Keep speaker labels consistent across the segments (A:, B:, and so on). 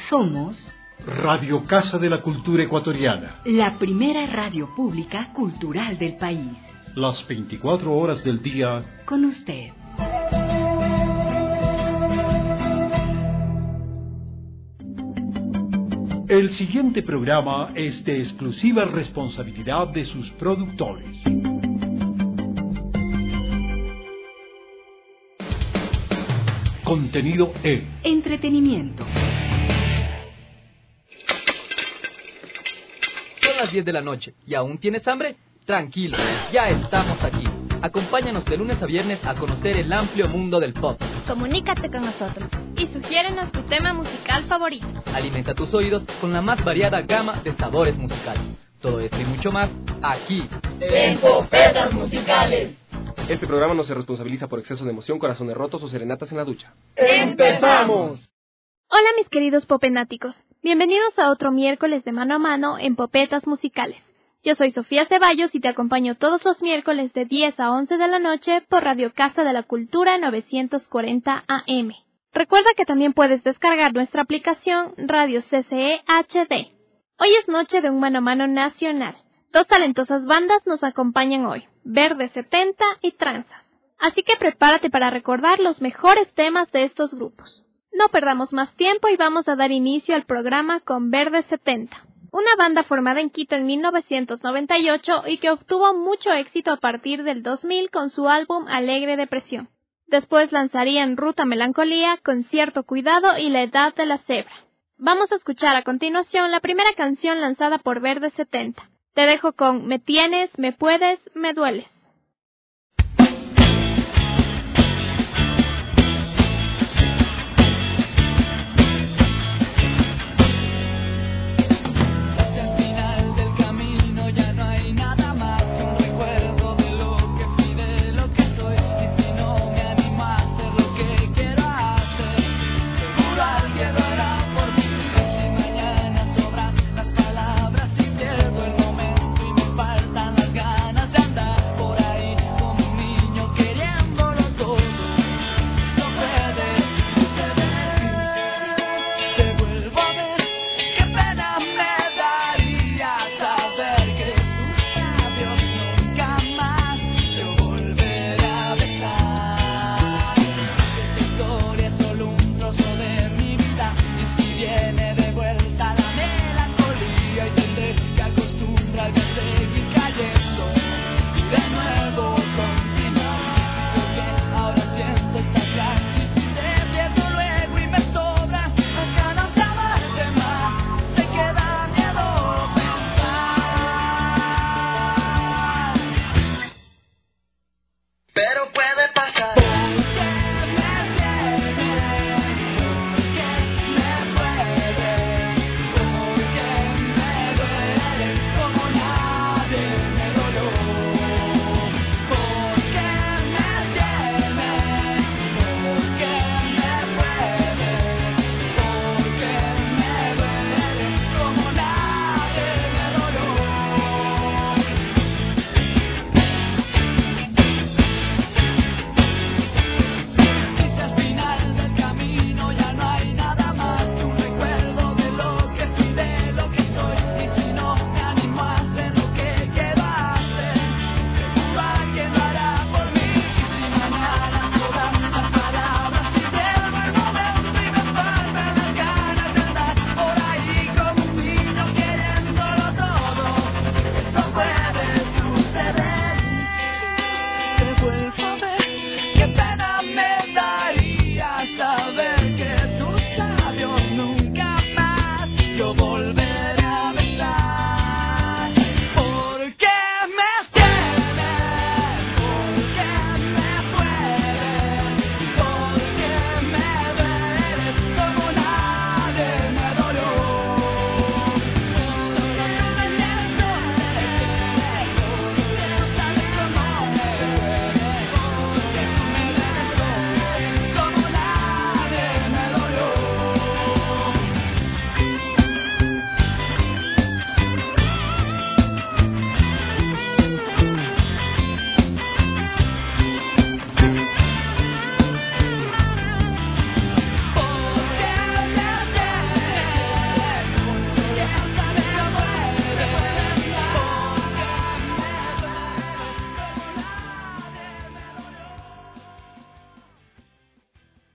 A: Somos
B: Radio Casa de la Cultura Ecuatoriana,
A: la primera radio pública cultural del país.
B: Las 24 horas del día
A: con usted.
B: El siguiente programa es de exclusiva responsabilidad de sus productores. Contenido E.
A: Entretenimiento.
C: Son las 10 de la noche y aún tienes hambre. Tranquilo, ya estamos aquí. Acompáñanos de lunes a viernes a conocer el amplio mundo del pop.
D: Comunícate con nosotros y sugiérenos tu tema musical favorito.
C: Alimenta tus oídos con la más variada gama de sabores musicales. Todo esto y mucho más aquí
E: en Popetas Musicales.
F: Este programa no se responsabiliza por exceso de emoción, corazones rotos o serenatas en la ducha.
E: ¡Empezamos!
D: Hola mis queridos popenáticos, bienvenidos a otro miércoles de mano a mano en Popetas Musicales. Yo soy Sofía Ceballos y te acompaño todos los miércoles de 10 a 11 de la noche por Radio Casa de la Cultura 940 AM. Recuerda que también puedes descargar nuestra aplicación Radio CCE HD. Hoy es noche de un mano a mano nacional. Dos talentosas bandas nos acompañan hoy, Verde 70 y Tranzas. Así que prepárate para recordar los mejores temas de estos grupos. No perdamos más tiempo y vamos a dar inicio al programa con Verde 70. Una banda formada en Quito en 1998 y que obtuvo mucho éxito a partir del 2000 con su álbum Alegre Depresión. Después lanzarían Ruta Melancolía, Con Cierto Cuidado y La Edad de la Cebra. Vamos a escuchar a continuación la primera canción lanzada por Verde 70. Te dejo con Me Tienes, Me Puedes, Me Dueles.
G: Por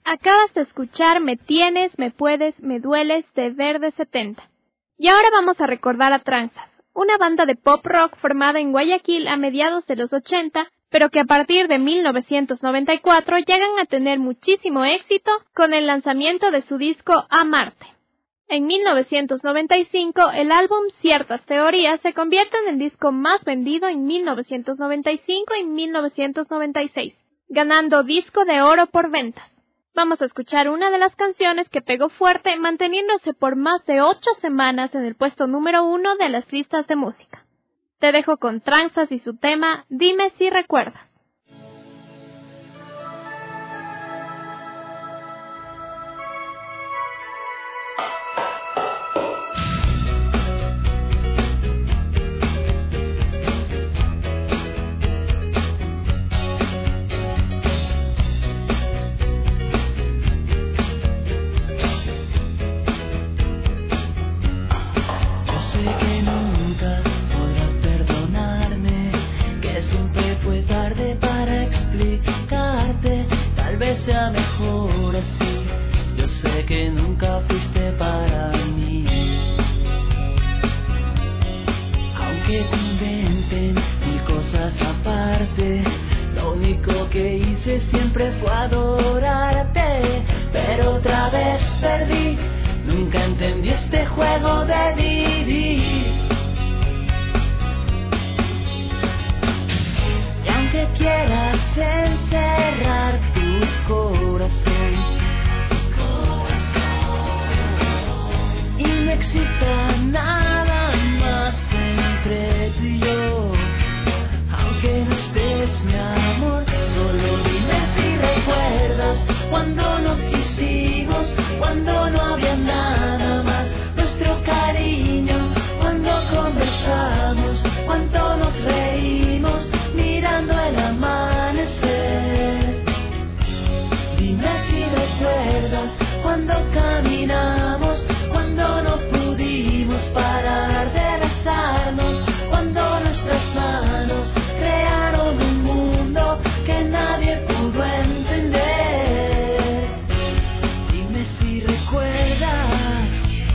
D: Acabas de escuchar Me Tienes, Me Puedes, Me Dueles de Verde 70. Y ahora vamos a recordar a Tranzas, una banda de pop rock formada en Guayaquil a mediados de los 80, pero que a partir de 1994 llegan a tener muchísimo éxito con el lanzamiento de su disco Amarte. En 1995, el álbum Ciertas Teorías se convierte en el disco más vendido en 1995 y 1996, ganando disco de oro por ventas. Vamos a escuchar una de las canciones que pegó fuerte, manteniéndose por más de 8 semanas en el puesto número 1 de las listas de música. Te dejo con Tranzas y su tema Dime si recuerdas.
G: Sea mejor así, yo sé que nunca fuiste para mí. Aunque te inventen mil cosas aparte, lo único que hice siempre fue adorarte. Pero otra vez perdí, nunca entendí este juego de vivir. Y aunque quieras encerrar tu corazón, y no exista nada más entre tú y yo, aunque no estés, mi amor, solo dime si recuerdas cuando nos quisimos, cuando no había nada más, nuestro cariño, cuando conversamos, cuánto nos reímos mirando el amanecer. Dime si recuerdas cuando caminamos, cuando no pudimos parar de besarnos, cuando nuestras manos crearon un mundo que nadie pudo entender. Dime si recuerdas.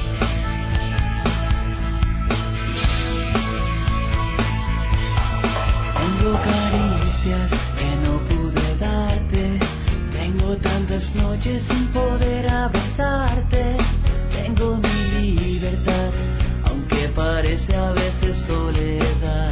G: Tengo caricias que no pude darte, tengo tantas noches sin poder abrazarte, tengo mi libertad, aunque parece a veces soledad.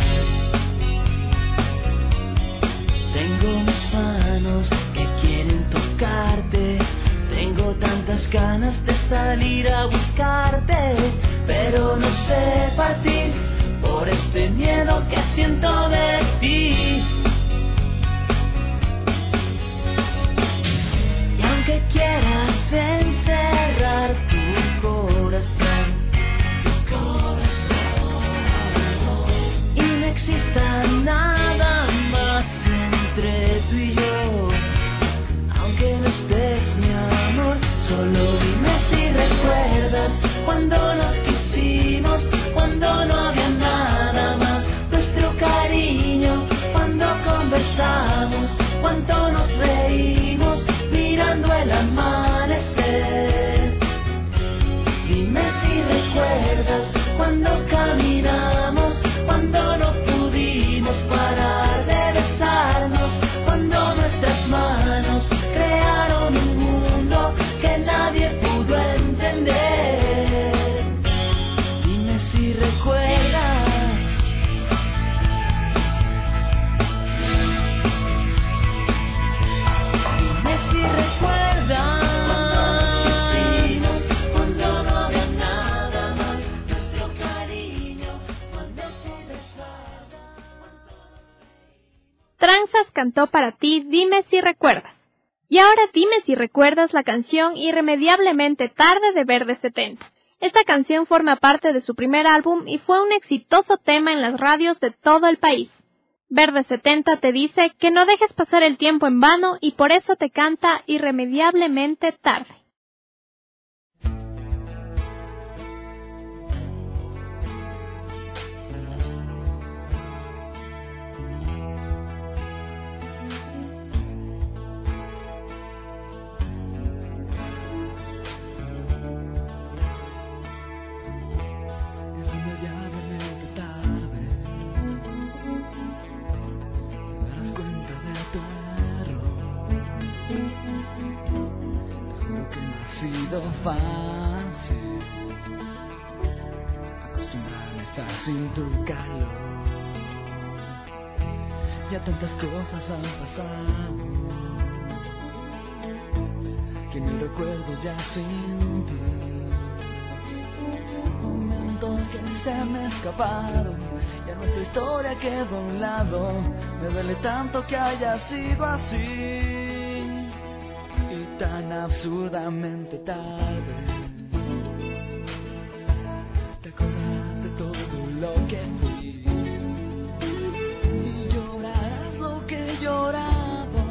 G: Tengo mis manos que quieren tocarte, tengo tantas ganas de salir a buscarte, pero no sé partir por este miedo que siento de ti. Y aunque quieras encerrar tu corazón, y no exista nada más entre tú y yo, aunque no estés, mi amor, solo dime si recuerdas cuando nos quisimos, cuando no había nada más, nuestro cariño, cuando conversamos, cuánto nos reímos mirando el amanecer. Dime si recuerdas cuando caminamos, cuando no pudimos parar de besarnos, cuando nuestras manos crearon un mundo que nadie pudo entender. Dime si recuerdas. Dime si recuerdas. Cuando no había nada más, nuestro cariño, cuando se besaba.
D: Tranzas cantó para ti Dime si recuerdas. Y ahora dime si recuerdas la canción Irremediablemente Tarde de Verde 70. Esta canción forma parte de su primer álbum y fue un exitoso tema en las radios de todo el país. Verde 70 te dice que no dejes pasar el tiempo en vano y por eso te canta Irremediablemente Tarde.
G: sido fácil acostumbrarme a estar sin tu calor. Ya tantas cosas han pasado que ni recuerdo ya sin ti. Momentos que ni se me escaparon, ya nuestra historia quedó a un lado. Me duele tanto que haya sido así y tan absurdamente tarde. Te acordarás de todo lo que fui y llorarás lo que he llorado,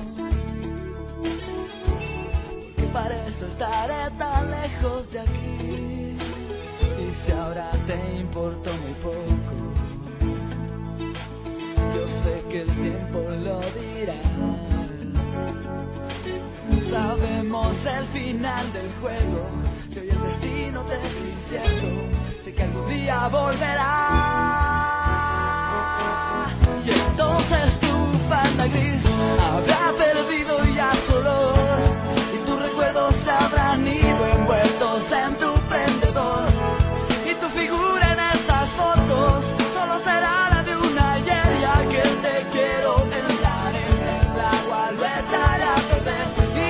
G: porque para eso estaré tan lejos de aquí. Y si ahora te importó muy poco, yo sé que el tiempo lo dirá. Sabemos el final del juego, si hoy el destino te es incierto, sé que algún día volverá. Y entonces tu falda gris habrá perdido ya su olor, y tus recuerdos se habrán ido envueltos en tu prendedor, y tu figura en estas fotos solo será la de una ayer, ya que te quiero en la arena, en el agua lo echaré a perder.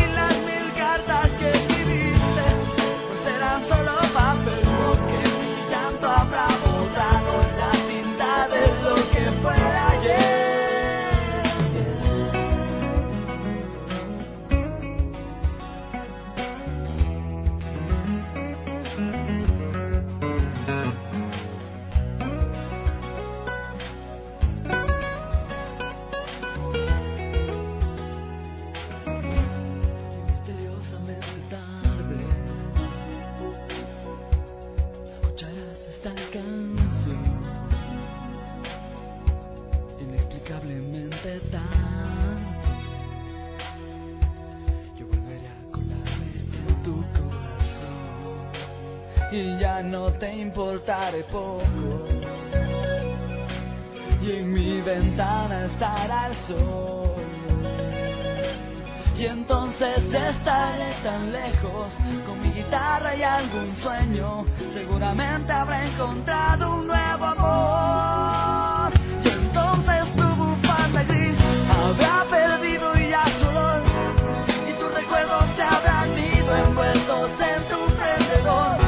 G: Y ya no te importaré poco, y en mi ventana estará el sol, y entonces estaré tan lejos con mi guitarra y algún sueño, seguramente habré encontrado un nuevo amor. Y entonces tu bufanda gris habrá perdido ya su olor, y tus recuerdos se habrán ido envueltos en tu prendedor.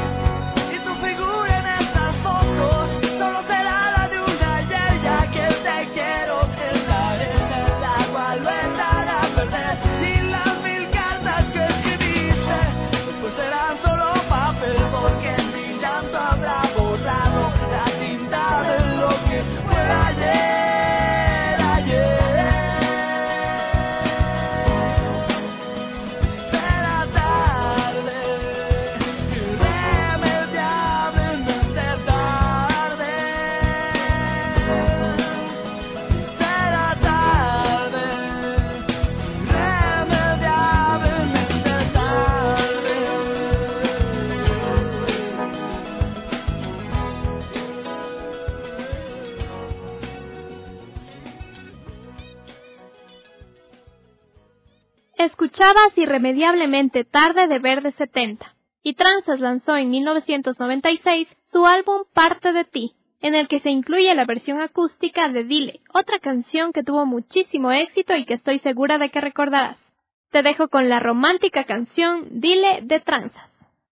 D: Escuchabas Irremediablemente Tarde de Verde 70, y Tranzas lanzó en 1996 su álbum Parte de Ti, en el que se incluye la versión acústica de Dile, otra canción que tuvo muchísimo éxito y que estoy segura de que recordarás. Te dejo con la romántica canción Dile de Tranzas.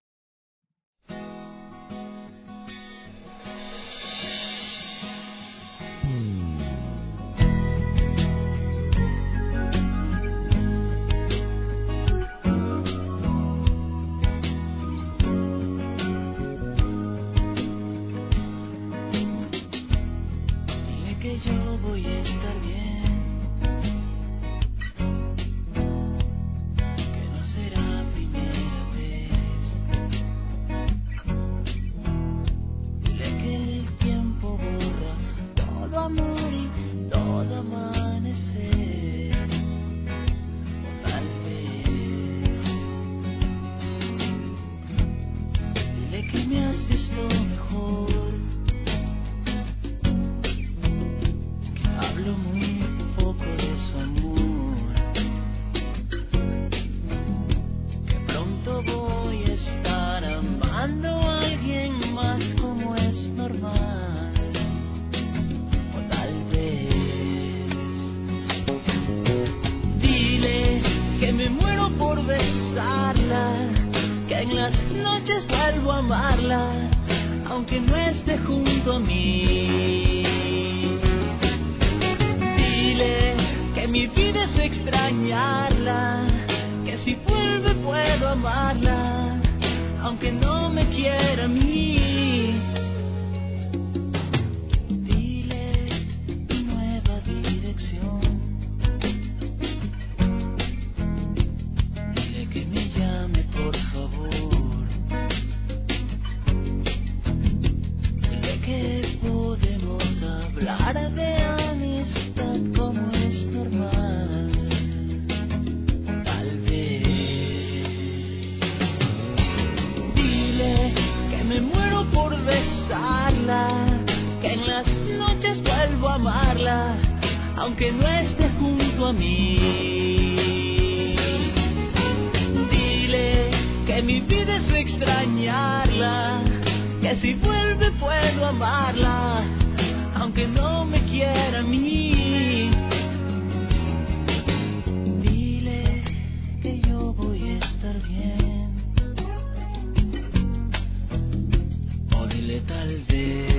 G: Yo voy a estar bien, que no será primera vez. Dile que el tiempo borra todo amor y todo amanecer, o tal vez. Dile que me has visto mejor, hablo muy poco de su amor, que pronto voy a en las noches vuelvo a amarla, aunque no esté junto a mí. Dile que mi vida es extrañarla, que si vuelve puedo amarla, aunque no me quiera a mí. Dile nueva dirección, dile que me llame por favor, dile que podemos hablar de amistad como es normal. Tal vez dile que me muero por besarla, que en las noches vuelvo a amarla, aunque no esté junto a mí. Dile que mi vida es extrañarla, que si vuelve puedo amarla, aunque no me quiera a mí. Dile que yo voy a estar bien, o dile tal vez.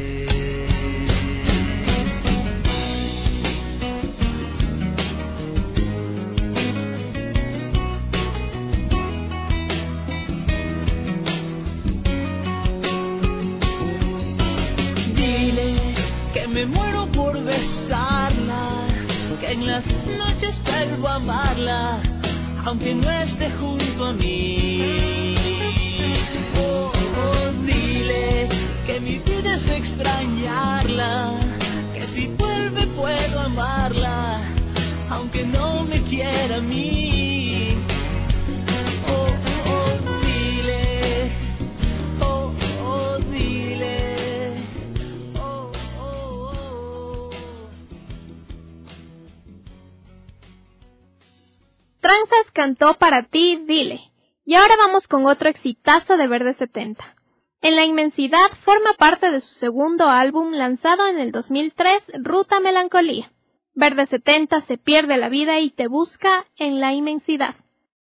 G: Dile que me muero por besarla, que en las noches vuelvo a amarla, aunque no esté junto a mí. Dile que mi vida es extrañarla, que si vuelve puedo amarla, aunque no me quiera a mí. Dile, dile,
D: Tranzas cantó Para ti, dile. Y ahora vamos con otro exitazo de Verde 70. En la inmensidad forma parte de su segundo álbum lanzado en el 2003, Ruta Melancolía. Verde 70 se pierde la vida y te busca en la inmensidad.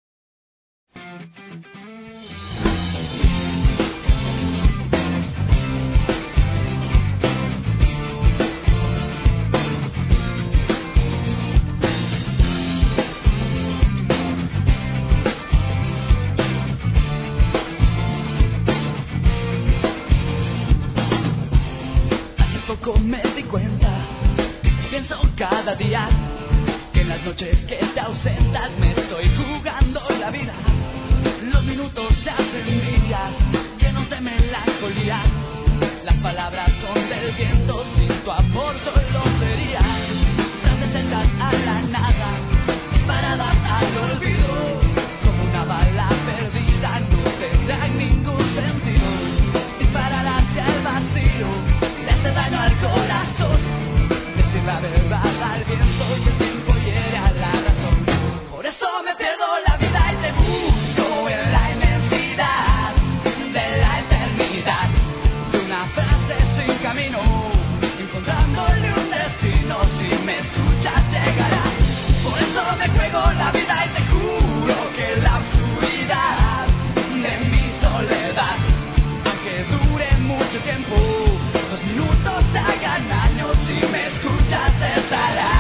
G: Me di cuenta, pienso cada día, que en las noches que te ausentas me estoy jugando la vida. Los minutos se hacen días, llenos de melancolía. Las palabras son del viento, sin tu amor solo sería frases hechas a la nada, disparadas al olvido, como una bala perdida, no tendrán ningún sentido. Disparar hacia el vacío le hace daño al corazón, decir la verdad al viento y el tiempo hiere a la razón. Por eso me pierdo la vida y te busco en la inmensidad de la eternidad, de una frase sin camino, encontrándole un destino. Si me escuchas llegará. Por eso me juego la vida y te juro que la oscuridad de mi soledad, aunque dure mucho tiempo, los minutos se hagan años, si me escuchas estará.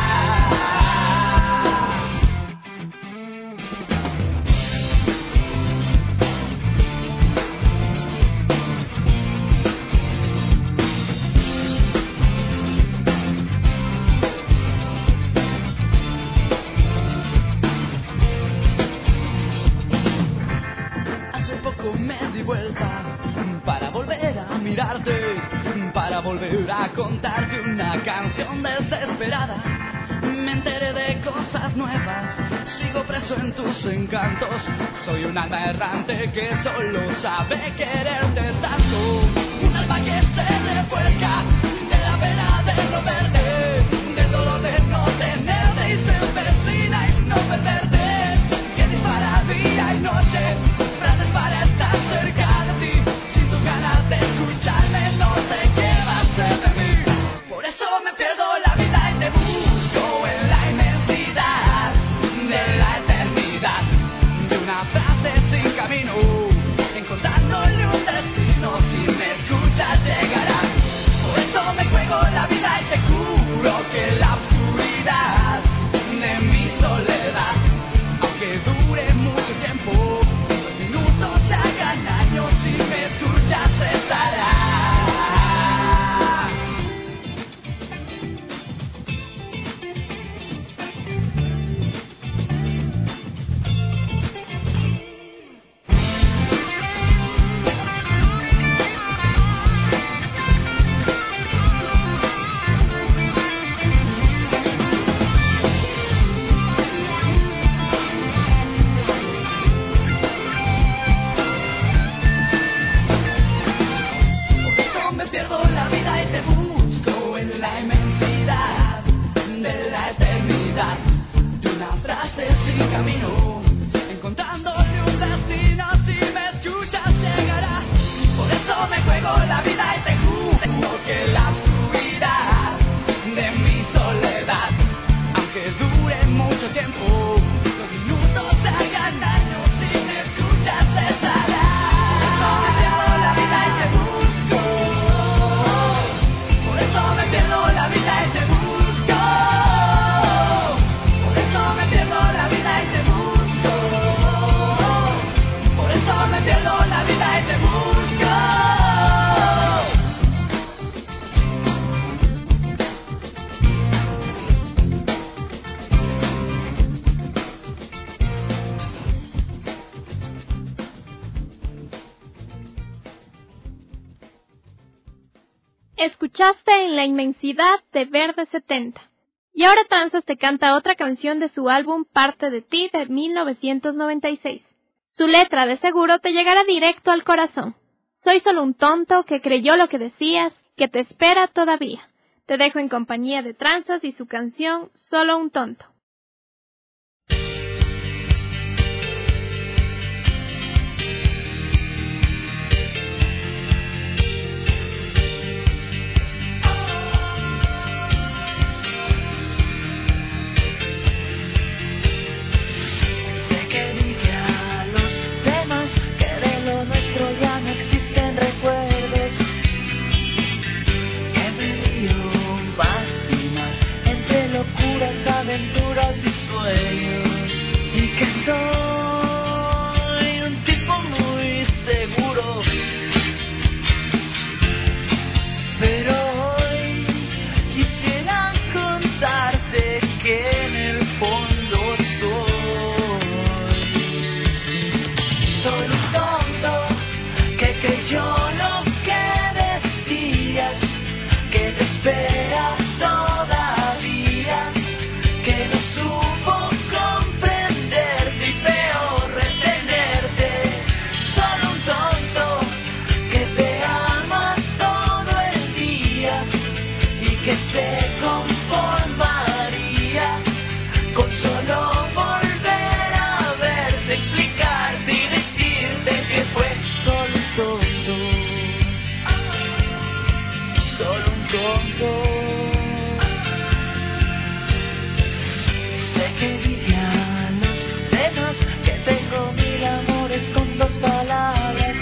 G: Hace poco me di vuelta para volver a mirarte, para volver a contarte una canción desesperada. Me enteré de cosas nuevas, sigo preso en tus encantos. Soy un alma errante que solo sabe quererte tanto. Un alma que se revuelca de la pena de no verte, del dolor de no tenerte y se empecina en no perderte. Que dispara día y noche, frases para estar cerca de ti, sin tus ganas de escucharme, no sé qué va a ser de mí. Por eso me pierdo la vida y te busco en la inmensidad de la eternidad, de una frase sin camino, encontrando
D: Escuchaste En la inmensidad de Verde 70. Y ahora Tranzas te canta otra canción de su álbum Parte de ti de 1996. Su letra de seguro te llegará directo al corazón. Soy solo un tonto que creyó lo que decías, que te espera todavía. Te dejo en compañía de Tranzas y su canción Solo un tonto.
G: Ya no existen recuerdos que me dio más y más entre locuras, aventuras y sueños, y que soy un tipo muy seguro, pero hoy quisiera contarte que en el fondo soy un tonto que creyó lo que decías, que te espera todavía, que no supo comprenderte y peor retenerte. Solo un tonto que te ama todo el día y que se conformaría con solo volver a verte, explicarte y decirte que fue solo un tonto, solo un tonto. Sé que dirían los demás que tengo mil amores con dos palabras,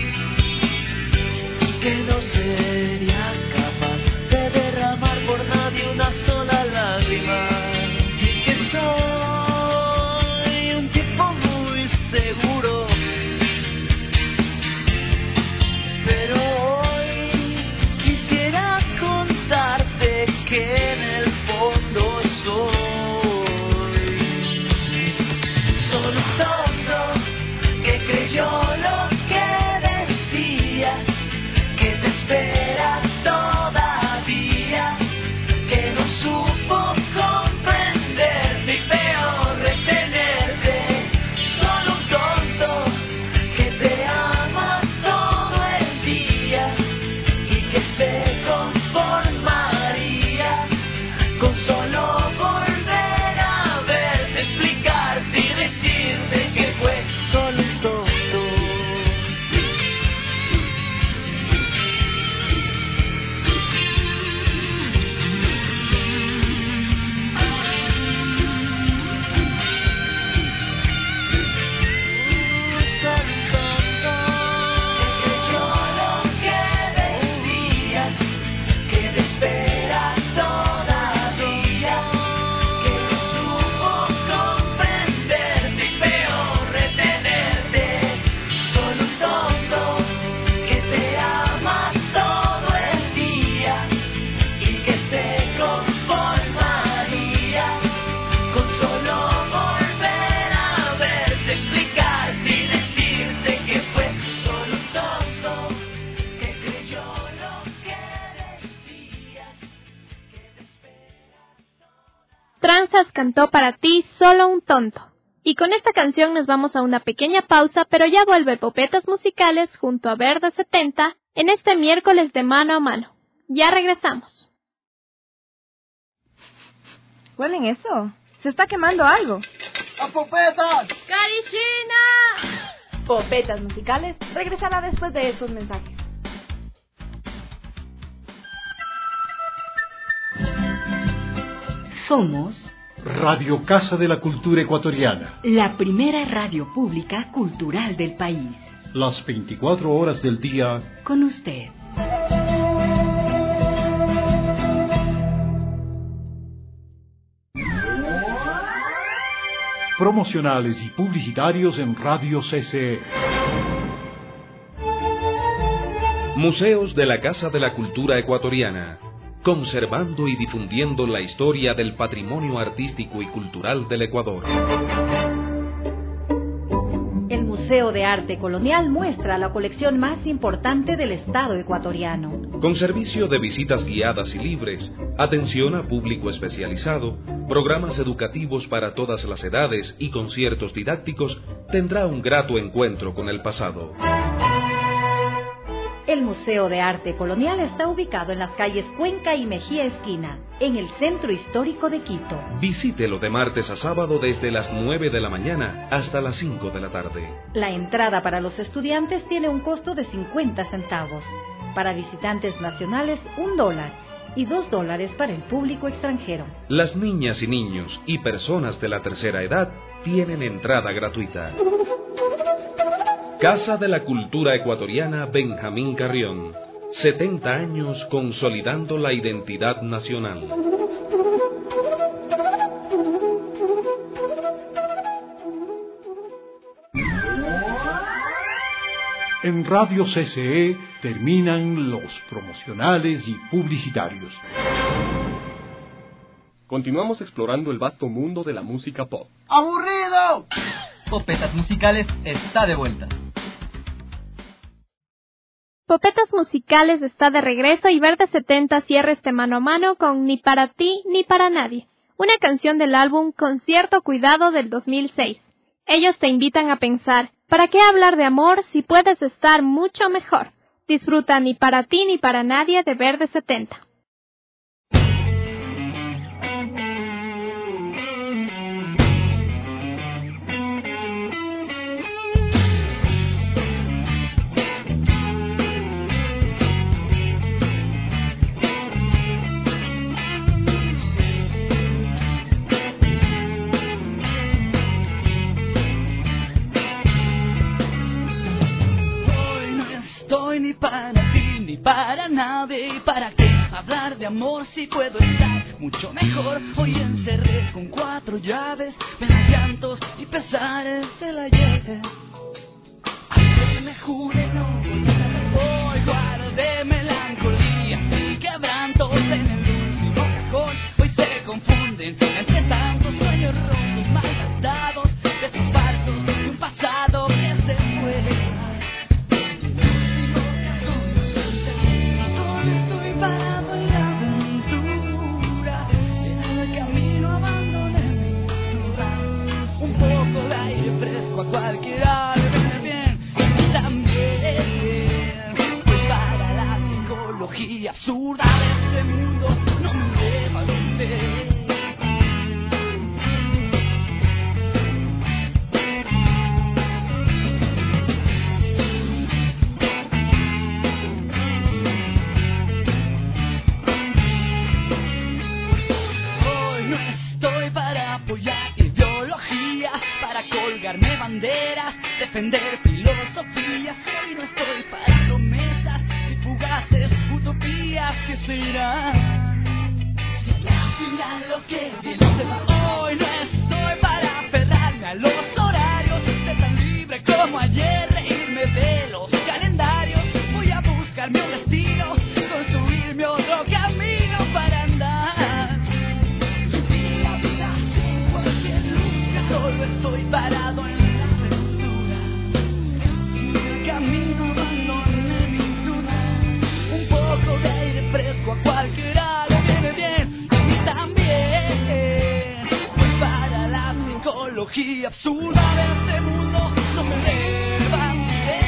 G: que no sería capaz de derramar por nadie una sola lágrima, y que soy un tipo muy seguro, pero hoy quisiera contarte que en el fondo soy solo un tonto que creyó lo que decías, que te espera todavía, que no supo comprenderte y peor retenerte. Solo un tonto que te ama todo el día y que se conformaría con solo volver a verte, explicarte y decirte que fue solo un tonto.
D: Tranzas cantó para ti Solo un tonto. Y con esta canción nos vamos a una pequeña pausa, pero ya vuelve Popetas Musicales junto a Verde 70 en este miércoles de mano a mano. Ya regresamos.
H: ¿Huelen eso? Se está quemando algo.
E: ¡A Popetas!
D: ¡Karishina!
H: Popetas Musicales regresará después de estos mensajes.
A: Somos
B: Radio Casa de la Cultura Ecuatoriana.
A: la primera radio pública cultural del país.
B: Las 24 horas del día.
A: Con usted.
B: Promocionales y publicitarios en Radio CCE.
I: Museos de la Casa de la Cultura Ecuatoriana, conservando y difundiendo la historia del patrimonio artístico y cultural del Ecuador.
J: El Museo de Arte Colonial muestra la colección más importante del Estado ecuatoriano.
I: con servicio de visitas guiadas y libres, atención a público especializado, programas educativos para todas las edades y conciertos didácticos, tendrá un grato encuentro con el pasado.
J: El Museo de Arte Colonial está ubicado en las calles Cuenca y Mejía Esquina, en el Centro Histórico de Quito.
I: Visítelo de martes a sábado desde las 9 de la mañana hasta las 5 de la tarde.
J: La entrada para los estudiantes tiene un costo de 50 centavos. Para visitantes nacionales, $1 y $2 para el público extranjero.
I: Las niñas y niños y personas de la tercera edad tienen entrada gratuita. Casa de la Cultura Ecuatoriana Benjamín Carrión. 70 años consolidando la identidad nacional.
B: En Radio CCE terminan los promocionales y publicitarios.
F: Continuamos explorando el vasto mundo de la música pop.
C: ¡Aburrido! Popetas Musicales está de vuelta.
D: Popetas Musicales está de regreso y Verde 70 cierra este mano a mano con Ni para ti ni para nadie, una canción del álbum Con cierto cuidado del 2006. Ellos te invitan a pensar, ¿para qué hablar de amor si puedes estar mucho mejor? Disfruta Ni para ti ni para nadie de Verde 70.
G: Ni para ti, ni para nadie. ¿Para qué hablar de amor si puedo estar mucho mejor? Hoy encerré con 4 llaves, penas, llantos y pesares del ayer. Ayer me juré no volver, hoy guardé melancolía y quebrantos en el último cajón. Hoy se confunden entre tantos sueños rotos, maltratados, besos falsos de un pasado que se fue. Cualquiera le viene bien y también, pues para la psicología absurda de este mundo no me deba vencer. Hoy no estoy para apoyar ideologías, para colgarme banderas, defender filosofías. Hoy no estoy para promesas y fugaces utopías que se irán. Si al final lo que viene se va. Hoy no estoy para aferrarme a los horarios, ser tan libre como ayer, reírme de los calendarios. Voy a buscarme un destino, construirme otro camino para andar. Vivir la vida sin cualquier lucha, solo estoy parado en a cualquiera le viene bien, a mí también. Pues para la psicología absurda de este mundo no me levanté.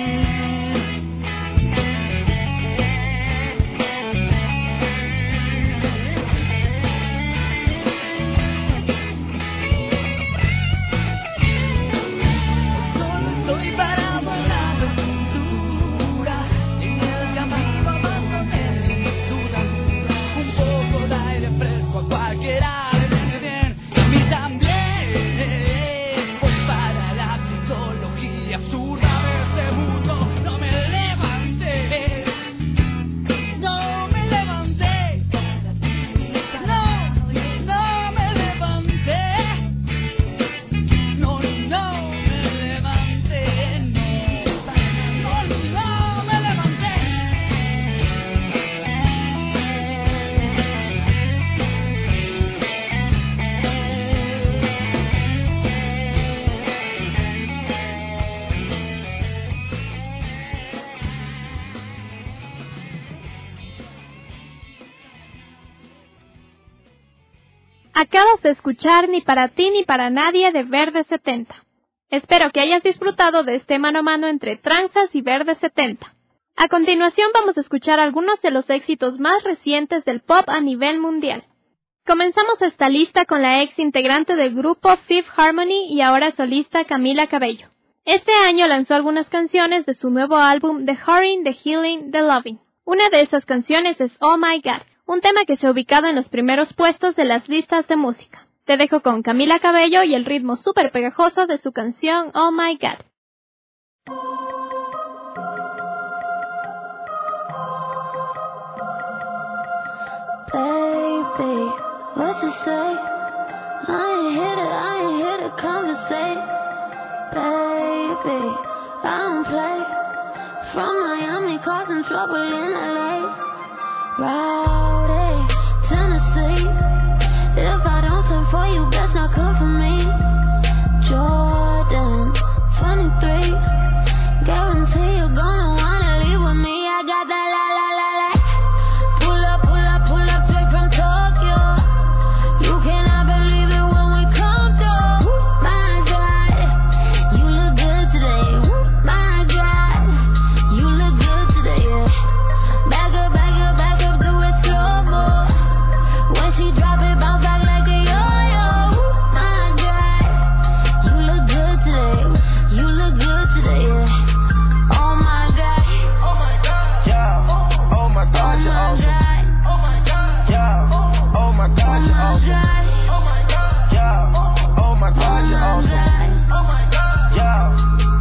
G: Solo estoy parado en la aventura, en el camino abandoné. Cualquiera le viene bien, a mí también. Pues
D: Acabas de escuchar Ni para ti ni para nadie de Verde 70. Espero que hayas disfrutado de este mano a mano entre Tranzas y Verde 70. A continuación vamos a escuchar algunos de los éxitos más recientes del pop a nivel mundial. Comenzamos esta lista con la ex integrante del grupo Fifth Harmony y ahora solista Camila Cabello. Este año lanzó algunas canciones de su nuevo álbum The Hurting, The Healing, The Loving. Una de esas canciones es Oh My God, un tema que se ha ubicado en los primeros puestos de las listas de música. Te dejo con Camila Cabello y el ritmo súper pegajoso de su canción Oh My God.
K: Baby, what you say? I ain't here to conversate. Baby, I don't play. From Miami, causing trouble in LA. Rowdy, Tennessee. If I don't come for you, best not come for me. Jordan, 23. Guarantee you're gonna wanna leave with me. I got that la la la la. Pull up straight from Tokyo. You cannot believe it when we come through. My God, you look good today. My God, you look good today. Yeah. Back up, do it slow mo. When she drop it, bounce back like a yo-yo. My God, you look good today. You look good today. Yeah. Oh my God. Oh my God. Yeah. Oh my God, you're awesome. Oh my God. Yeah. Oh my God, you're awesome. Oh my God. Yeah. Oh my God, you're awesome. Oh my God. Yeah.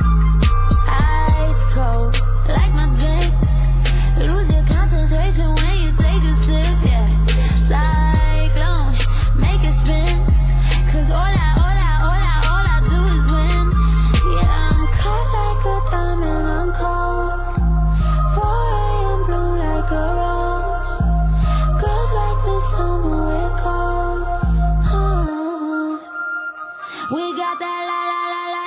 K: Ice cold, like my drink. Lose your concentration when you take a sip. Yeah. Cyclone, make it spin. 'Cause all I do is win. Yeah, I'm cold like a diamond, I'm cold. 4 a.m. blue like a rose. Girls like the summer, we're cold. We got that la la la la.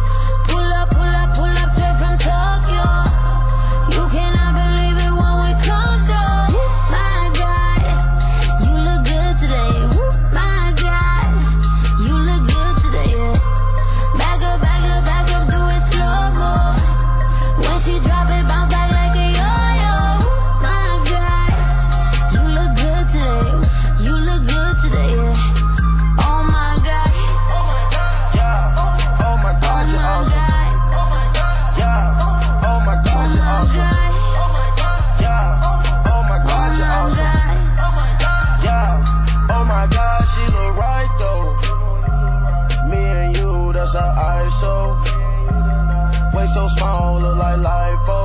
K: Pull up straight from Tokyo. You cannot believe it when we come through. My God, you look good today. My God, you look good today. Yeah. Back up, do it slow mo. When she drop it, bounce back like a yo-yo. My God, you look good today. You look good today. Yeah. Oh my God. Oh my God. Yeah. Oh my God, you're awesome. Oh my God. Yeah. Oh my God, you're awesome. Oh my God. Yeah. Oh my God, you're awesome. Oh my God. Yeah. Oh my God, she look right though. Me and you, that's our ISO. Waist so small, look like lipo.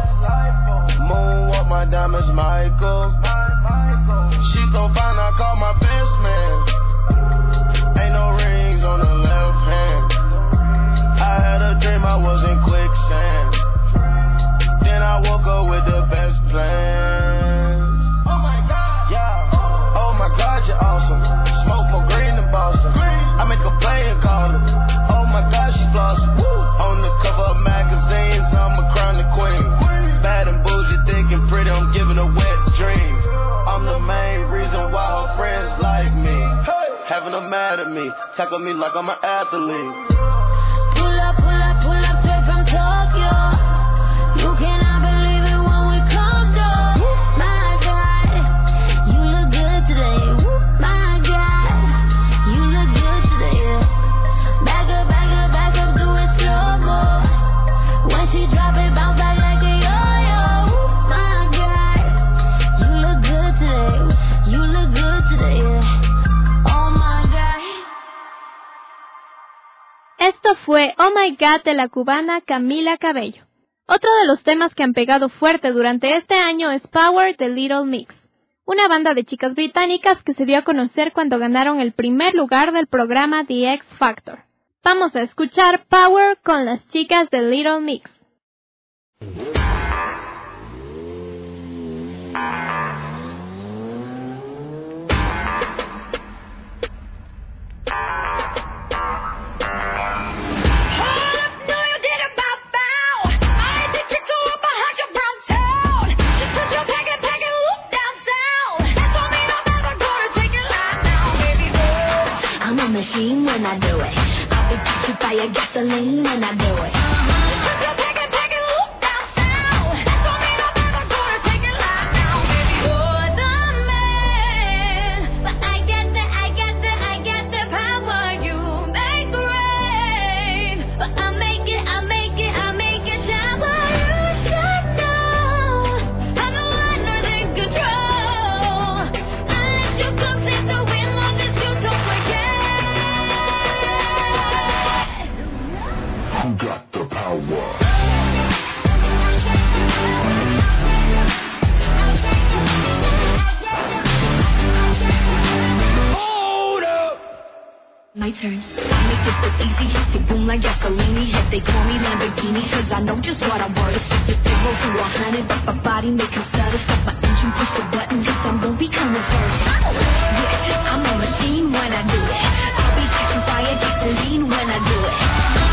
K: Moonwalk, my diamonds, Michael. She so fine, I call my best man. Ain't no rings on the left hand. I had a dream I was in quicksand. Then I woke up with the best plans. Oh my God, yeah. Oh my God, you're awesome. Smoke more green than Boston. I make a play and call it. Oh my God, she blossom. On the cover of magazines, I'm a crown the queen. Bad and bougie, thick and pretty, I'm giving a wet dream. I'm the main reason why her friends like me. Having them mad at me, tackle me like I'm an athlete. Pull up straight from Tokyo. You cannot believe it when we come through. My God, you look good today. My God, you look good today. Yeah. Back up, do it slow mo. When she drop it, bounce back like a yo-yo. My God, you look good today. You look good today. Yeah. Oh my God.
D: Esto fue Oh My God de la cubana Camila Cabello. Otro de los temas que han pegado fuerte durante este año es Power de Little Mix, una banda de chicas británicas que se dio a conocer cuando ganaron el primer lugar del programa The X Factor. Vamos a escuchar Power con las chicas de Little Mix.
K: Baby boy.
L: fire, gasoline when I do it. My turn. I make it so easy, to boom like gasoline. Head they call me Lamborghini, cause I know just what I'm worth. If they roll through 100, but my body make them stutter. Stop my engine, push the button, just I'm gonna be coming first. Yeah, I'm a machine when I do it. I'll be catching fire, gasoline when I do it.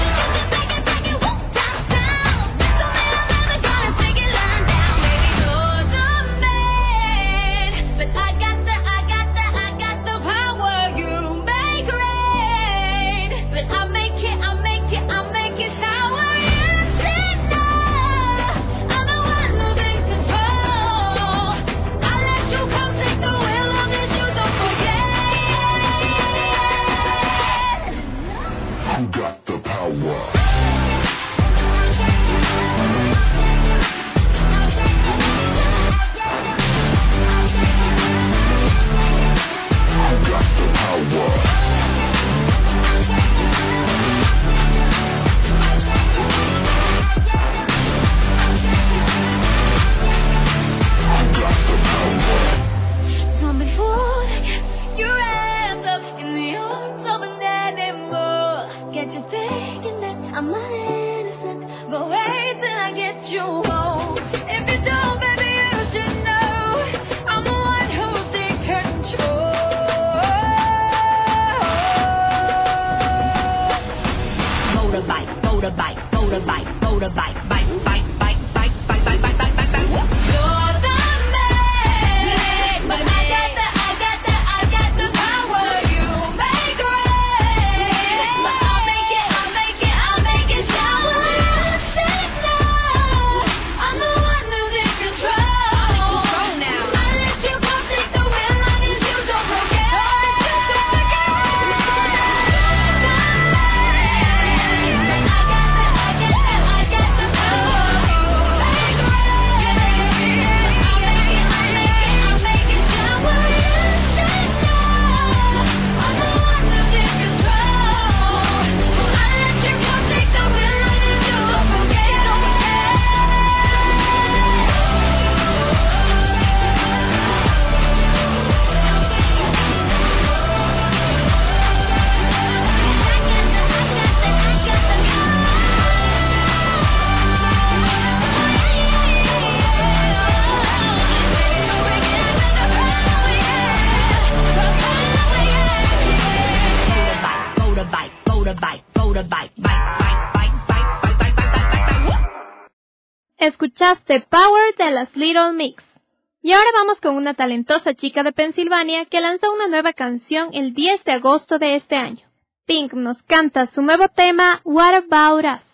D: Escuchaste Power de las Little Mix. Y ahora vamos con una talentosa chica de Pensilvania que lanzó una nueva canción el 10 de agosto de este año. Pink nos canta su nuevo tema What About Us.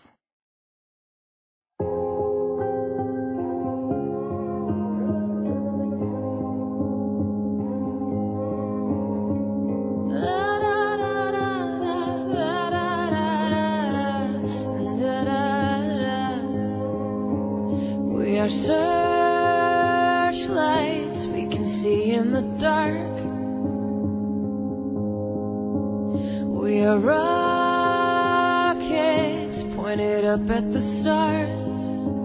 M: We are searchlights we can see in the dark. We are rockets pointed up at the stars.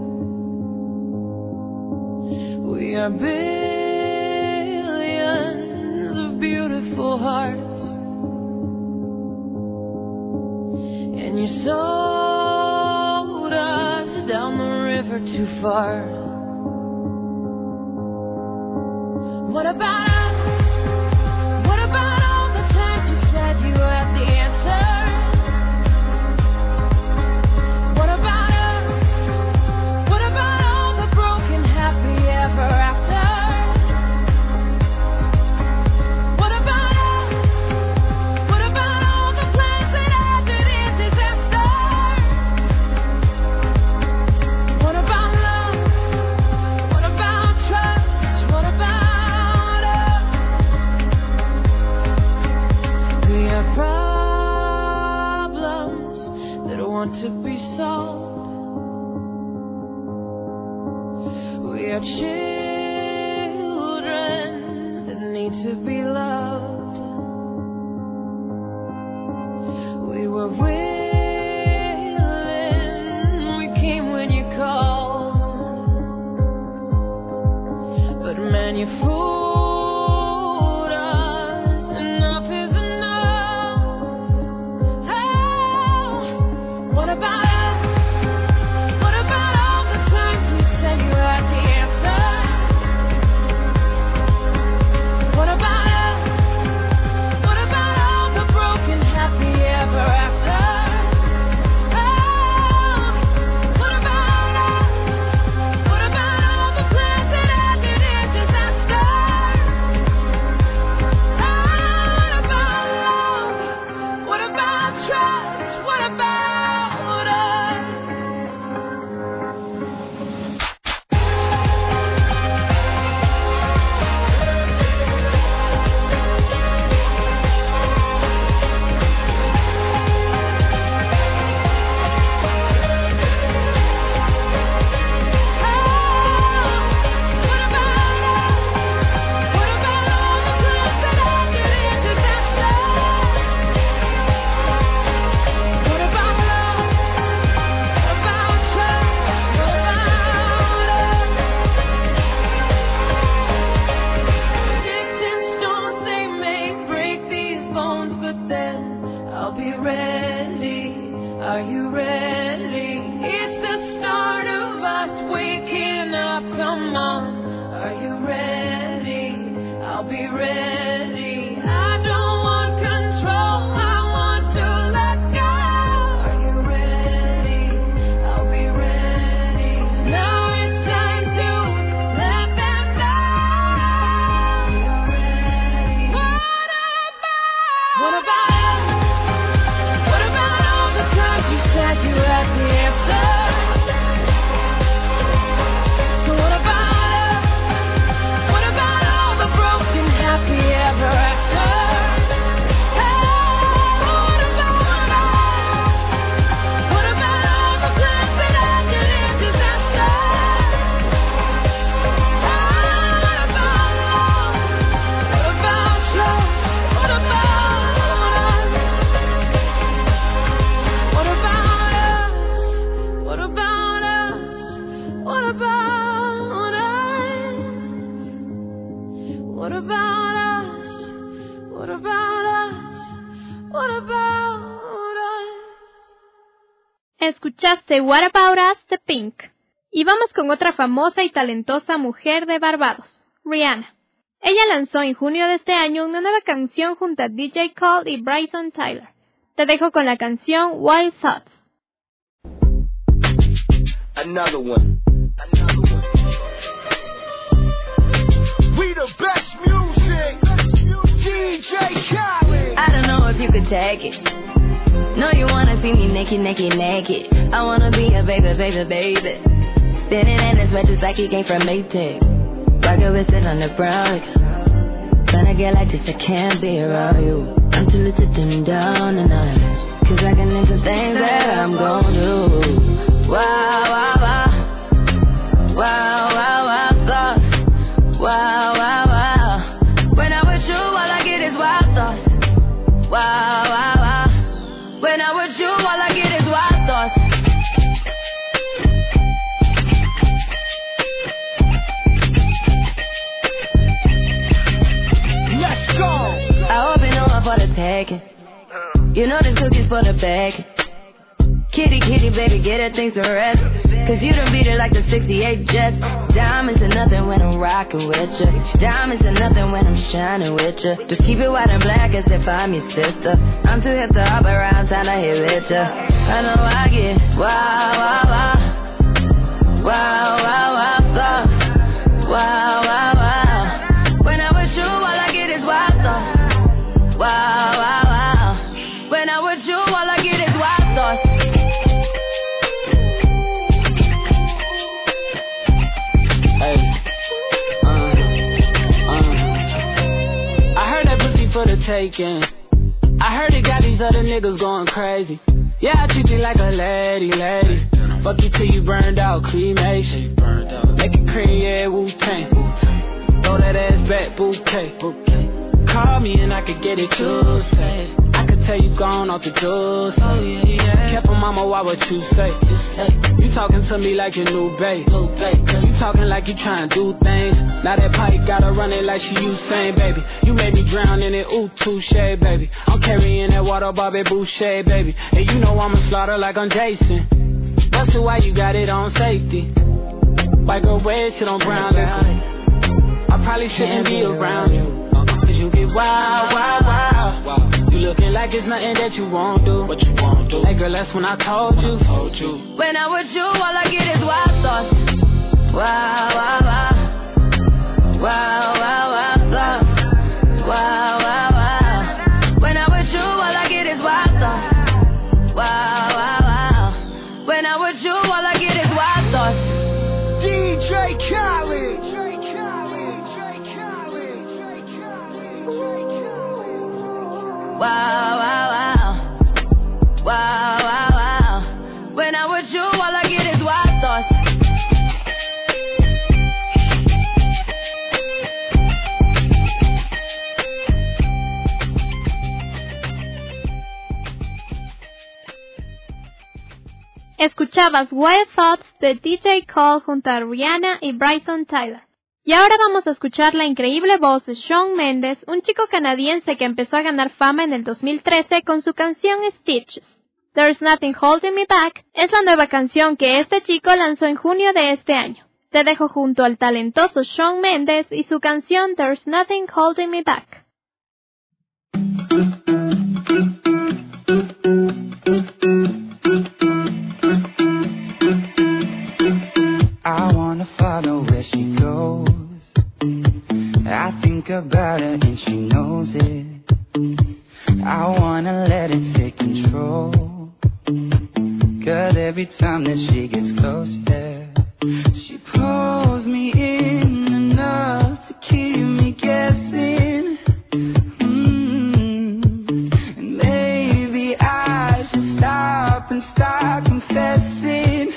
M: We are billions of beautiful hearts. And you sold us down the river too far. What about us? What about all the times you said you had the answers? What about us? What about all the broken happy ever after? What about us? What about all the plans that ended in disaster? are children that need to be loved. We were willing, we came when you called, but man, you fooled us. Enough is enough. Oh, what about us? What about all the times you said you had the answer? What about us? What about all the broken happy ever after? Oh, what about us? What about all the plans that ended in disaster? Oh, what about love? What about trust? What about us? Sticks and stones, they may break these bones, but then I'll be ready. Are you ready? It's the start of us waking up. Come on. Are you ready? I'll be ready. I don't want control. I want to let go. Are you ready? I'll be ready. Now it's time to let them know. Are you ready? What about us? What about all the times you said you had the answer? So what about us? What about all the broken happy ever after? Hey, what about us? What about all the plans that ended in disaster? What about love? What about trust? What about us? What about us? What about us? What about us? What about us? What about us? What about us?
D: Escuchaste What About Us de Pink. Y vamos con otra famosa y talentosa mujer de Barbados, Rihanna. Ella lanzó en junio de este año una nueva canción junto a DJ Cole y Bryson Tyler. Te dejo con la canción Wild Thoughts.
K: Another one. We the best music. DJ Khaled.
N: I don't know if you could take it. No, you wanna see me naked, naked, naked. I wanna be a baby, baby, baby. Spinning in his red just like he came from Maytag. Rocket with it on the brown. Tryna get like this, I can't be around you. I'm too little to dim down the night. Cause I can into things that I'm gon' do. Wow, wow, wow. Wow, wow, wow, thoughts. Wow, wow, wow. When I'm with you, all I get is wild thoughts. Wow, wow, wow. When I'm with you, all I get is wild thoughts.
K: Let's go.
N: I hope you know I'm for the taking. You know this cookie's for the bag. Kitty, kitty, baby, get her things to rest. Cause you done beat it like the 68 Jets. Diamonds are nothing when I'm rockin' with ya. Diamonds are nothing when I'm shining with ya. Just keep it white and black as if I'm your sister. I'm too hip to hop around, time to hit with ya. I know I get wow, wow, wow. Wow, wow, wow, thoughts. Wow, wow, wow. When I'm with you, all I get is wild thoughts. Wow, wow, wow. When I'm with you, all I get is wild thoughts.
O: I heard that pussy for the taking. I heard it got these other niggas going crazy. Yeah, I treat you like a lady, lady. Fuck you till you burned out, cremation. Make it cream, yeah, that bouquet. Call me and I could get it too, say. I could tell you gone off the juice. Oh, yeah. Careful, mama, why what you say? You talking to me like your new babe. You talking like you trying to do things. Now that pipe gotta run it like she Usain, baby. You made me drown in it, ooh, touche, baby. I'm carrying that water, Bobby Boucher, baby. And you know I'ma slaughter like I'm Jason. That's why you got it on safety. White girl red shit on brown liquor. I probably shouldn't be around you, cause you get wild, wild, wild. You looking like it's nothing that you won't do. What you won't do? Hey girl, that's when I told you.
N: When I'm with you, all I get is wild thoughts. Wow, wow, wow. Wow, wow, wow, thoughts. Wow, wow, wow. When I'm with you, all I get is wild thoughts. Wow, wow, wow. When I'm with you, all I get is wild thoughts.
O: DJ Khaled.
N: Wow, wow, wow. Wow, wow, wow. When I'm with you, all I get is wild thoughts.
D: Escuchabas Wild Thoughts de DJ Cole junto a Rihanna y Bryson Tiller. Y ahora vamos a escuchar la increíble voz de Shawn Mendes, un chico canadiense que empezó a ganar fama en el 2013 con su canción Stitches. There's Nothing Holding Me Back es la nueva canción que este chico lanzó en junio de este año. Te dejo junto al talentoso Shawn Mendes y su canción There's Nothing Holding Me Back.
P: I wanna follow where she goes. I think about her and she knows it. I wanna let it take control. 'Cause every time that she gets close there, she pulls me in enough to keep me guessing. And maybe I should stop and start confessing.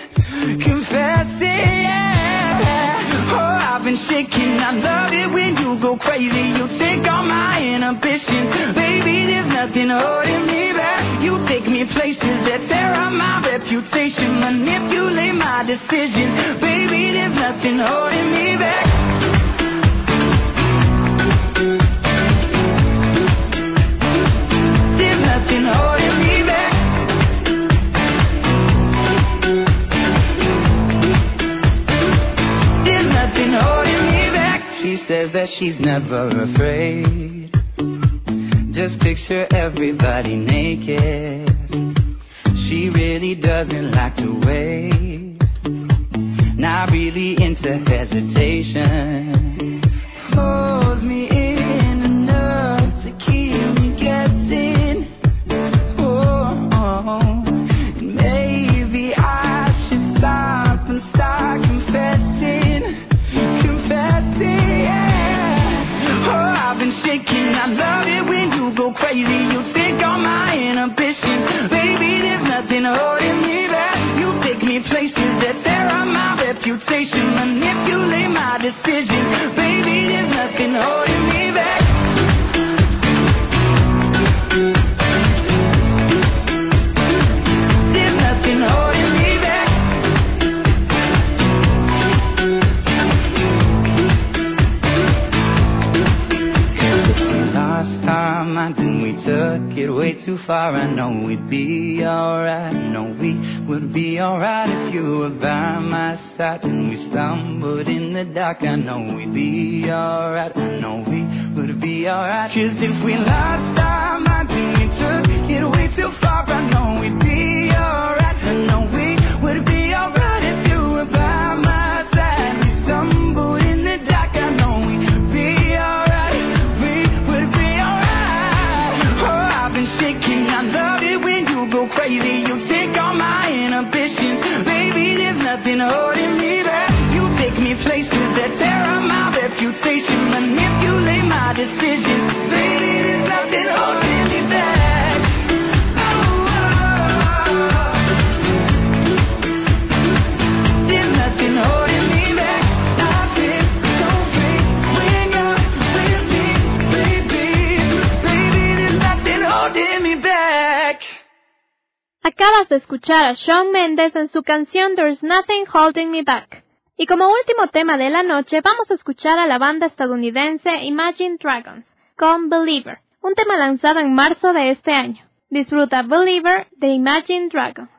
P: Shaking, I love it when you go crazy. You take all my inhibition. Baby, there's nothing holding me back. You take me places that tear up my reputation. Manipulate my decisions. Baby, there's nothing holding me back. There's nothing holding me back. There's nothing holding me back. She says that she's never afraid. Just picture everybody naked. She really doesn't like to wait. Not really into hesitation. Pulls me in enough to keep me guessing. And maybe I should stop and start confessing. I've been shaking, I love it when you go crazy. You take all my inhibition. Baby, there's nothing holding me back. You take me places that tear up my reputation. Manipulate my decision. Baby, there's nothing holding me back. There's nothing holding me back. Lost our minds and we took it way too far. I know we'd be alright. I know we would be alright if you were by my side. When we stumbled in the dark, I know we'd be alright. I know we would be alright. 'Cause if we lost our minds and we took it way too far, I know we'd be alright. I know we would be alright if you were by my side. We stumbled in the dark, I know we'd be alright. Shaking, I love it when you go crazy. You take all my inhibitions. Baby, there's nothing holding me back. You take me places that tear up my reputation. Manipulate my decisions. Baby, there's nothing holding me back. There's nothing holding me back. I feel so free. Wake up,
D: Acabas de escuchar a Shawn Mendes en su canción There's Nothing Holding Me Back. Y como último tema de la noche, vamos a escuchar a la banda estadounidense Imagine Dragons con Believer, un tema lanzado en marzo de este año. Disfruta Believer de Imagine Dragons.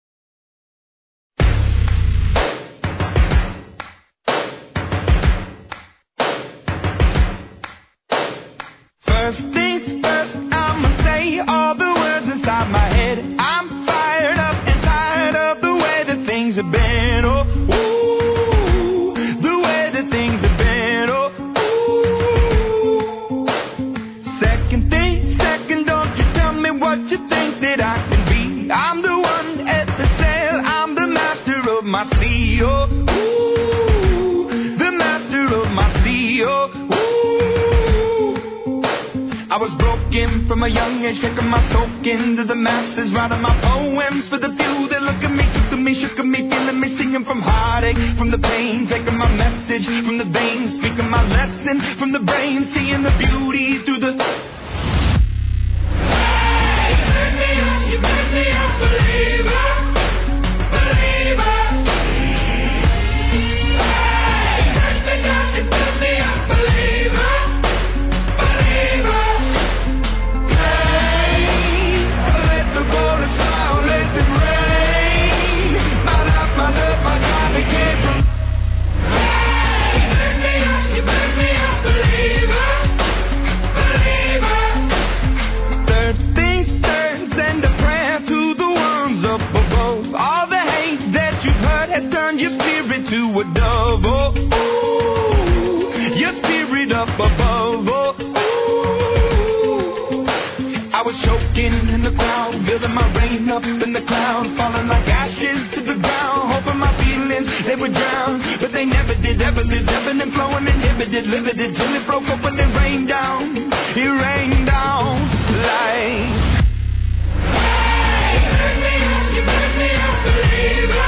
Q: First things first, I'ma say all the words inside my head. I'm fired up and tired of the way that things have been. Oh, ooh, the way that things have been. Oh, ooh. Second thing, second, don't you tell me what you think that I can be. I'm the one at the sail, I'm the master of my sea. Oh, ooh, the master of my sea. Oh, I was broken from a young age, taking my soak into the masses, writing my poems for the few that look at me, took to me, shook at me, feeling me, singing from heartache, from the pain, taking my message from the veins, speaking my lesson from the brain, seeing the beauty through the... Hey, you make me a believer, believer. Hey, you make me a believer. Your spirit to a dove, oh, ooh, your spirit up above, oh, ooh. I was choking in the crowd, building my rain up in the cloud, falling like ashes to the ground, hoping my feelings, they would drown, but they never did, ever did, ebbing and flowing, inhibited, limited, till it broke up when it rained down like... Hey, you make me a believer.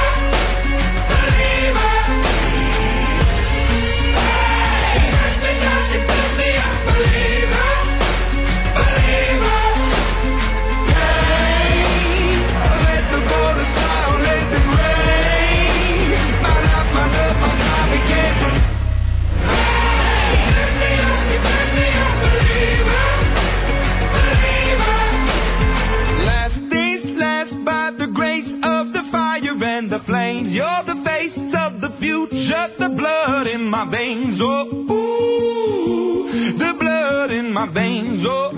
Q: The flames, you're the face of the future, the blood in my veins, oh, ooh, the blood in my veins, oh,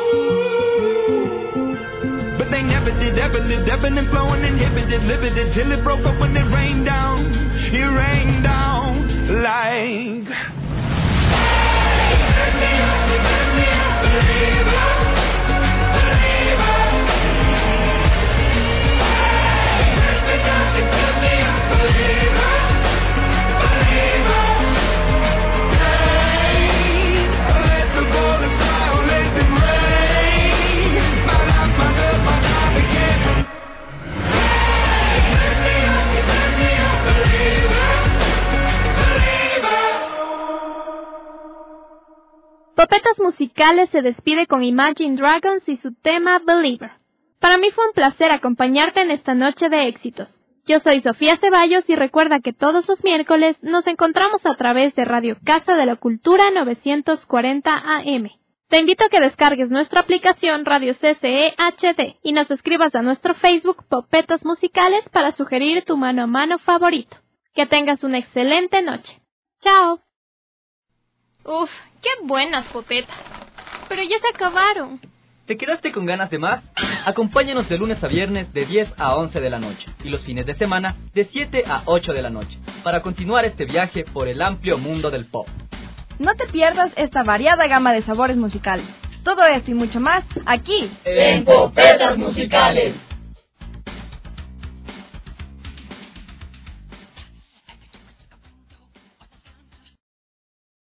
Q: ooh. But they never did, ever lived, ebbing and flowing, inhibited, limited, till it broke up when it rained down like...
D: Popetas Musicales se despide con Imagine Dragons y su tema Believer. Para mí fue un placer acompañarte en esta noche de éxitos. Yo soy Sofía Ceballos y recuerda que todos los miércoles nos encontramos a través de Radio Casa de la Cultura 940 AM. Te invito a que descargues nuestra aplicación Radio CCE HD y nos escribas a nuestro Facebook Popetas Musicales para sugerir tu mano a mano favorito. Que tengas una excelente noche. ¡Chao! Uf, qué buenas popetas. Pero ya se acabaron.
C: ¿Te quedaste con ganas de más? Acompáñanos de lunes a viernes de 10 a 11 de la noche y los fines de semana de 7 a 8 de la noche para continuar este viaje por el amplio mundo del pop.
H: No te pierdas esta variada gama de sabores musicales. Todo esto y mucho más aquí
E: en Popetas Musicales.